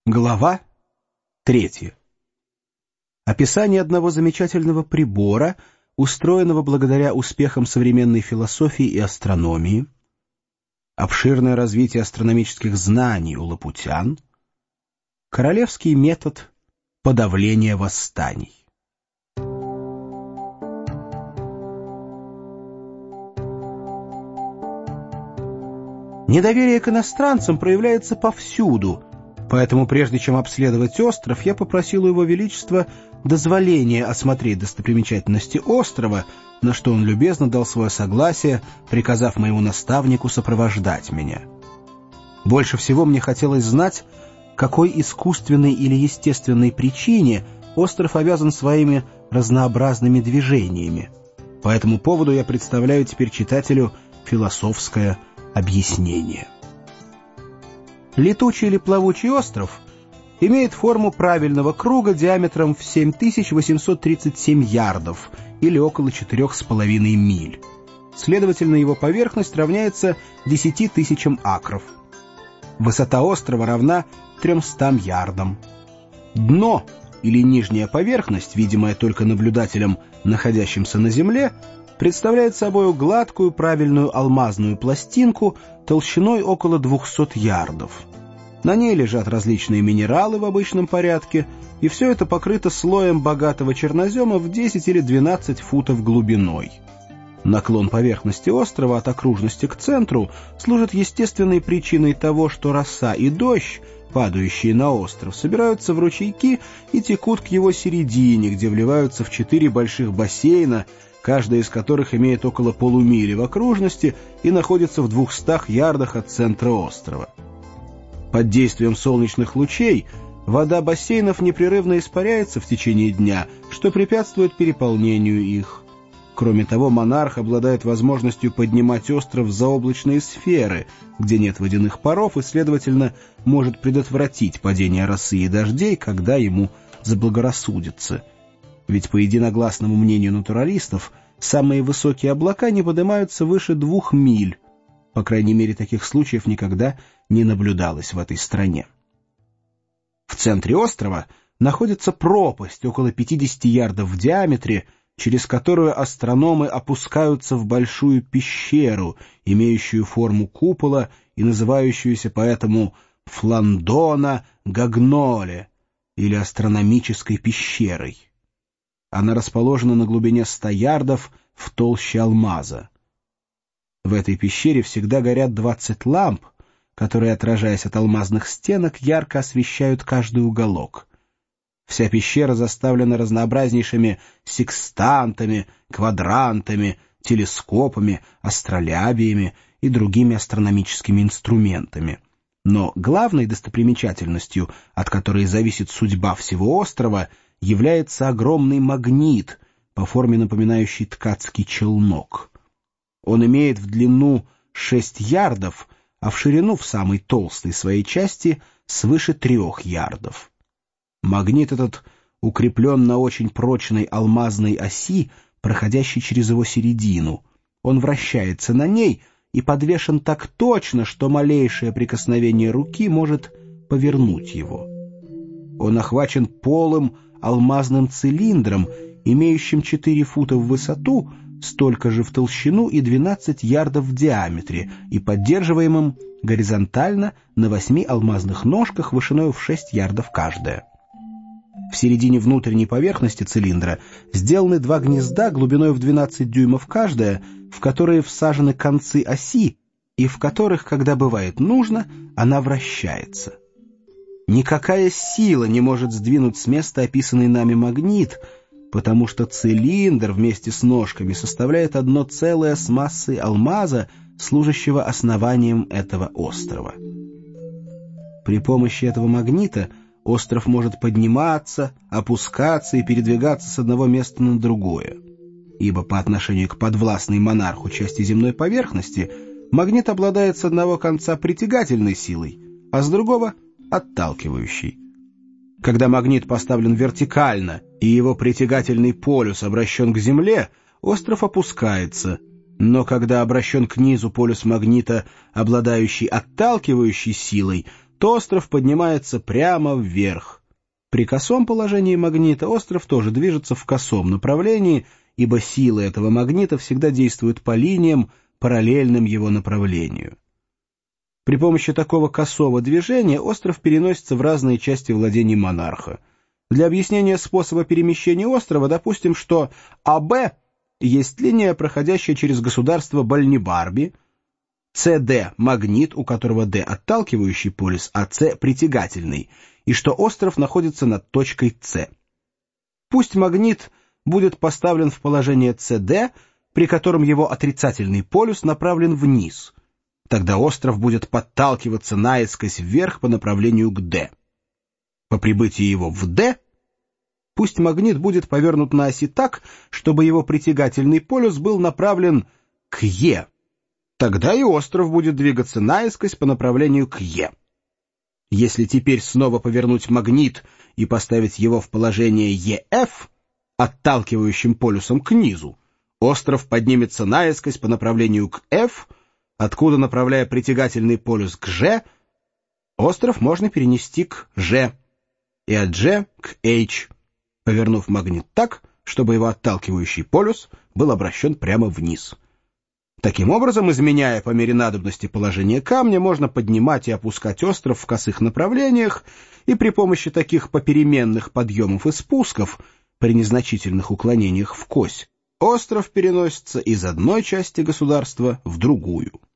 Глава 3. Описание одного замечательного прибора, устроенного благодаря успехам современной философии и астрономии, обширное развитие астрономических знаний у лапутян, королевский метод подавления восстаний. Недоверие к иностранцам проявляется повсюду, поэтому прежде чем обследовать остров, я попросил у Его Величества дозволения осмотреть достопримечательности острова, на что он любезно дал свое согласие, приказав моему наставнику сопровождать меня. Больше всего мне хотелось знать, какой искусственной или естественной причине остров обязан своими разнообразными движениями. По этому поводу я представляю теперь читателю философское объяснение. Летучий или плавучий остров имеет форму правильного круга диаметром в 7837 ярдов или около 4,5 миль. Следовательно, его поверхность равняется 10 тысячам акров. Высота острова равна 300 ярдам. Дно или нижняя поверхность, видимая только наблюдателям, находящимся на земле, представляет собой гладкую правильную алмазную пластинку толщиной около 200 ярдов. На ней лежат различные минералы в обычном порядке, и все это покрыто слоем богатого чернозема в 10 или 12 футов глубиной. Наклон поверхности острова от окружности к центру служит естественной причиной того, что роса и дождь, падающие на остров, собираются в ручейки и текут к его середине, где вливаются в 4 больших бассейна, каждая из которых имеет около полумили в окружности и находится в 200 ярдах от центра острова. Под действием солнечных лучей вода бассейнов непрерывно испаряется в течение дня, что препятствует переполнению их. Кроме того, монарх обладает возможностью поднимать остров в заоблачные сферы, где нет водяных паров, и, следовательно, может предотвратить падение росы и дождей, когда ему заблагорассудится. Ведь, по единогласному мнению натуралистов, самые высокие облака не поднимаются выше 2 миль. По крайней мере, таких случаев никогда не наблюдалось в этой стране. В центре острова находится пропасть около 50 ярдов в диаметре, через которую астрономы опускаются в большую пещеру, имеющую форму купола и называющуюся поэтому Фландона Гагноле, или астрономической пещерой. Она расположена на глубине 100 ярдов в толще алмаза. В этой пещере всегда горят 20 ламп, которые, отражаясь от алмазных стенок, ярко освещают каждый уголок. Вся пещера заставлена разнообразнейшими секстантами, квадрантами, телескопами, астролябиями и другими астрономическими инструментами. Но главной достопримечательностью, от которой зависит судьба всего острова, является огромный магнит, по форме напоминающий ткацкий челнок. Он имеет в длину 6 ярдов, а в ширину в самой толстой своей части свыше 3 ярдов. Магнит этот укреплен на очень прочной алмазной оси, проходящей через его середину. Он вращается на ней и подвешен так точно, что малейшее прикосновение руки может повернуть его. Он охвачен полым алмазным цилиндром, имеющим 4 фута в высоту, столько же в толщину и 12 ярдов в диаметре, и поддерживаемым горизонтально на 8 алмазных ножках вышиной в 6 ярдов каждая. В середине внутренней поверхности цилиндра сделаны 2 гнезда глубиной в 12 дюймов каждая, в которые всажены концы оси, и в которых, когда бывает нужно, она вращается. Никакая сила не может сдвинуть с места описанный нами магнит, потому что цилиндр вместе с ножками составляет одно целое с массой алмаза, служащего основанием этого острова. При помощи этого магнита остров может подниматься, опускаться и передвигаться с одного места на другое. Ибо по отношению к подвластной монарху части земной поверхности магнит обладает с одного конца притягательной силой, а с другого — отталкивающей. Когда магнит поставлен вертикально и его притягательный полюс обращен к земле, остров опускается, но когда обращен к низу полюс магнита, обладающий отталкивающей силой, то остров поднимается прямо вверх. При косом положении магнита остров тоже движется в косом направлении, ибо силы этого магнита всегда действуют по линиям, параллельным его направлению. При помощи такого косого движения остров переносится в разные части владений монарха. Для объяснения способа перемещения острова допустим, что АБ есть линия, проходящая через государство Бальнибарби, СД — магнит, у которого Д — отталкивающий полюс, а С — притягательный, и что остров находится над точкой С. Пусть магнит будет поставлен в положение СД, при котором его отрицательный полюс направлен вниз. Тогда остров будет подталкиваться наискось вверх по направлению к Д. По прибытии его в Д пусть магнит будет повернут на оси так, чтобы его притягательный полюс был направлен к Е. Тогда и остров будет двигаться наискось по направлению к Е. Если теперь снова повернуть магнит и поставить его в положение ЕФ, отталкивающим полюсом к низу, остров поднимется наискось по направлению к F, откуда, направляя притягательный полюс к G, остров можно перенести к G, и от G к H, повернув магнит так, чтобы его отталкивающий полюс был обращен прямо вниз. Таким образом, изменяя по мере надобности положение камня, можно поднимать и опускать остров в косых направлениях, и при помощи таких попеременных подъемов и спусков, при незначительных уклонениях в кось, остров переносится из одной части государства в другую.